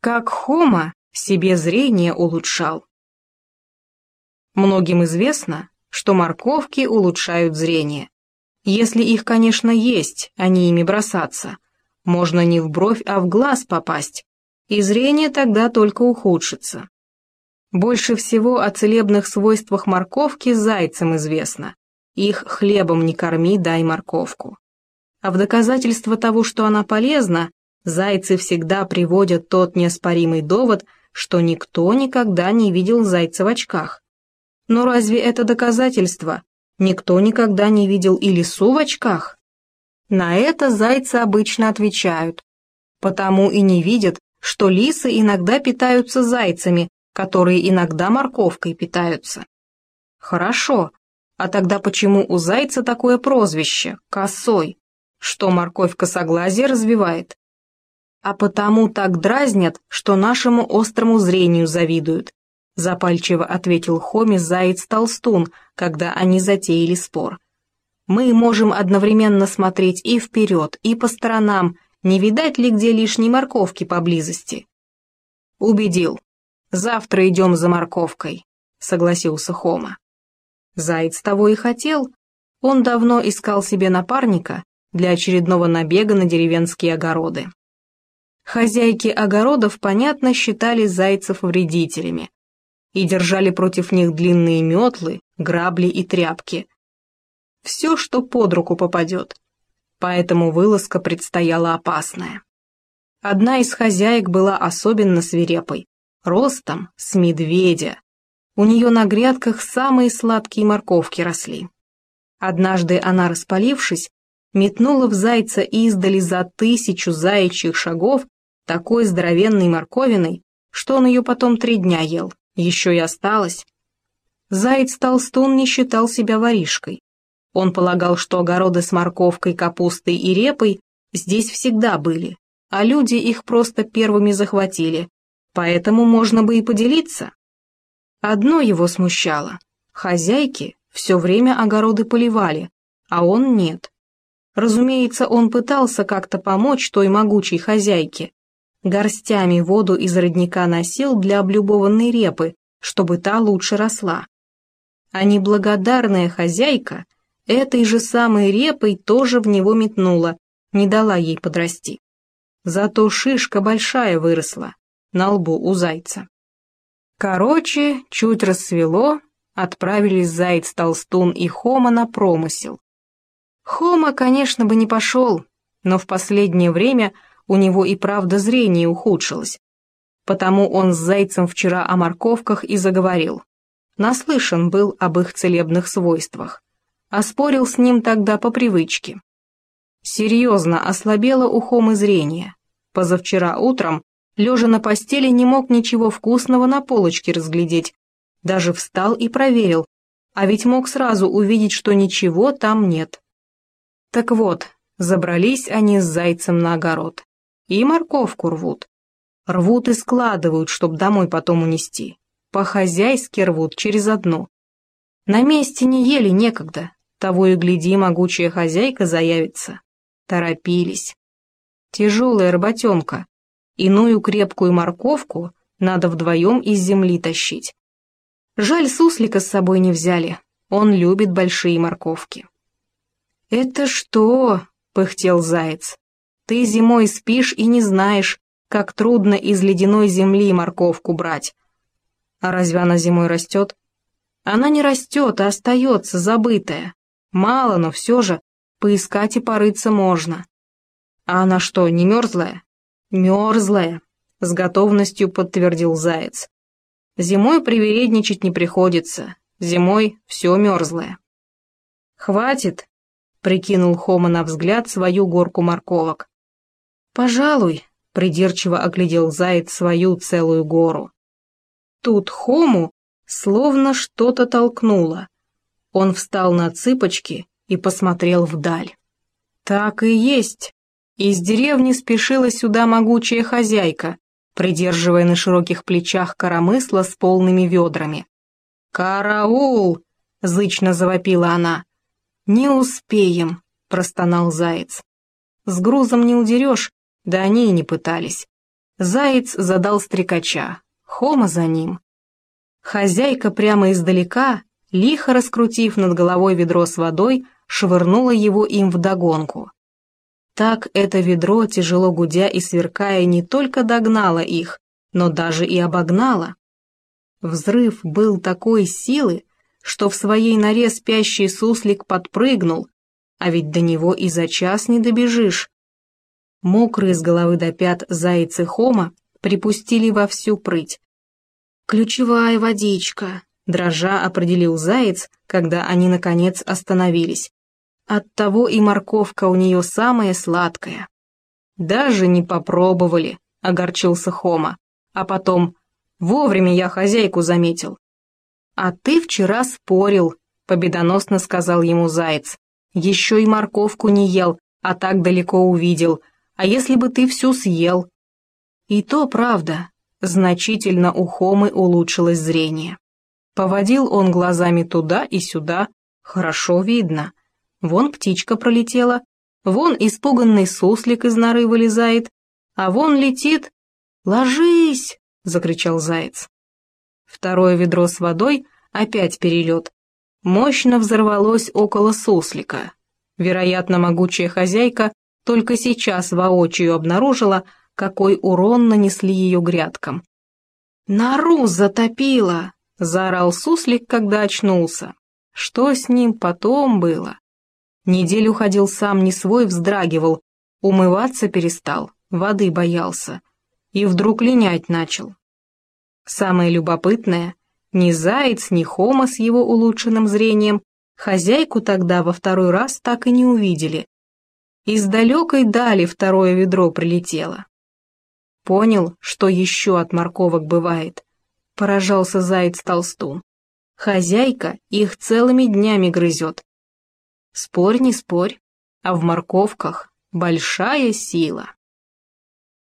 Как Хома себе зрение улучшал. Многим известно, что морковки улучшают зрение. Если их, конечно, есть, а не ими бросаться. Можно не в бровь, а в глаз попасть, и зрение тогда только ухудшится. Больше всего о целебных свойствах морковки зайцам известно. Их хлебом не корми, дай морковку. А в доказательство того, что она полезна, зайцы всегда приводят тот неоспоримый довод, что никто никогда не видел зайца в очках. Но разве это доказательство? Никто никогда не видел и лису в очках? На это зайцы обычно отвечают. Потому и не видят, что лисы иногда питаются зайцами, которые иногда морковкой питаются. Хорошо, а тогда почему у зайца такое прозвище – косой? Что морковь косоглазие развивает? А потому так дразнят, что нашему острому зрению завидуют, запальчиво ответил Хоме заяц-толстун, когда они затеяли спор. Мы можем одновременно смотреть и вперед, и по сторонам, не видать ли где лишней морковки поблизости. Убедил. Завтра идем за морковкой, согласился Хома. Заяц того и хотел. Он давно искал себе напарника для очередного набега на деревенские огороды. Хозяйки огородов, понятно, считали зайцев вредителями и держали против них длинные метлы, грабли и тряпки. Все, что под руку попадет. Поэтому вылазка предстояла опасная. Одна из хозяек была особенно свирепой, ростом с медведя. У нее на грядках самые сладкие морковки росли. Однажды она, распалившись, метнула в зайца издали за 1000 заячьих шагов такой здоровенной морковиной, что он ее потом 3 дня ел, еще и осталось. Заяц-толстун не считал себя воришкой. Он полагал, что огороды с морковкой, капустой и репой здесь всегда были, а люди их просто первыми захватили, поэтому можно бы и поделиться. Одно его смущало. Хозяйки все время огороды поливали, а он нет. Разумеется, он пытался как-то помочь той могучей хозяйке. Горстями воду из родника носил для облюбованной репы, чтобы та лучше росла. А неблагодарная хозяйка этой же самой репой тоже в него метнула, не дала ей подрасти. Зато шишка большая выросла на лбу у зайца. Короче, чуть рассвело, отправились заяц-толстун и Хома на промысел. Хома, конечно, бы не пошел, но в последнее время у него и правда зрение ухудшилось. Потому он с зайцем вчера о морковках и заговорил. Наслышан был об их целебных свойствах. А спорил с ним тогда по привычке. Серьезно ослабело у Хомы зрение. Позавчера утром, лежа на постели, не мог ничего вкусного на полочке разглядеть. Даже встал и проверил, а ведь мог сразу увидеть, что ничего там нет. Так вот, забрались они с зайцем на огород. И морковку рвут. Рвут и складывают, чтоб домой потом унести. По-хозяйски рвут через одну. На месте не ели некогда. Того и гляди, могучая хозяйка заявится. Торопились. Тяжелая работенка. Иную крепкую морковку надо вдвоем из земли тащить. Жаль, суслика с собой не взяли. Он любит большие морковки. «Это что?» — пыхтел заяц. «Ты зимой спишь и не знаешь, как трудно из ледяной земли морковку брать. А разве она зимой растет?» «Она не растет, а остается, забытая. Мало, но все же, поискать и порыться можно». «А она что, не мерзлая?» «Мерзлая», — с готовностью подтвердил заяц. «Зимой привередничать не приходится, зимой все мерзлое». «Хватит», — прикинул Хома на взгляд свою горку морковок. «Пожалуй», — придирчиво оглядел заяц свою целую гору. Тут Хому словно что-то толкнуло. Он встал на цыпочки и посмотрел вдаль. Так и есть. Из деревни спешила сюда могучая хозяйка, придерживая на широких плечах коромысла с полными ведрами. «Караул!» — зычно завопила она. «Не успеем», — простонал заяц. «С грузом не удерешь, да они и не пытались. Заяц задал стрекача, Хома за ним. Хозяйка прямо издалека, лихо раскрутив над головой ведро с водой, швырнула его им вдогонку. Так это ведро, тяжело гудя и сверкая, не только догнало их, но даже и обогнало. Взрыв был такой силы, что в своей норе спящий суслик подпрыгнул, а ведь до него и за час не добежишь. Мокрые с головы до пят заяц и Хома припустили во всю прыть. «Ключевая водичка», — дрожа определил заяц, когда они, наконец, остановились. «Оттого и морковка у нее самая сладкая». «Даже не попробовали», — огорчился Хома, а потом «вовремя я хозяйку заметил». «А ты вчера спорил», — победоносно сказал ему заяц. «Еще и морковку не ел, а так далеко увидел. А если бы ты всю съел?» И то правда, значительно у Хомы улучшилось зрение. Поводил он глазами туда и сюда, хорошо видно. Вон птичка пролетела, вон испуганный суслик из норы вылезает, а вон летит. «Ложись!» — закричал заяц. Второе ведро с водой, опять перелет, мощно взорвалось около суслика. Вероятно, могучая хозяйка только сейчас воочию обнаружила, какой урон нанесли ее грядкам. «Нору затопило!» — заорал суслик, когда очнулся. Что с ним потом было? Неделю ходил сам не свой, вздрагивал, умываться перестал, воды боялся. И вдруг линять начал. Самое любопытное, ни заяц, ни Хома с его улучшенным зрением хозяйку тогда во второй раз так и не увидели. Из далекой дали второе ведро прилетело. Понял, что еще от морковок бывает, поражался заяц-толстун. Хозяйка их целыми днями грызет. Спорь не спорь, а в морковках большая сила.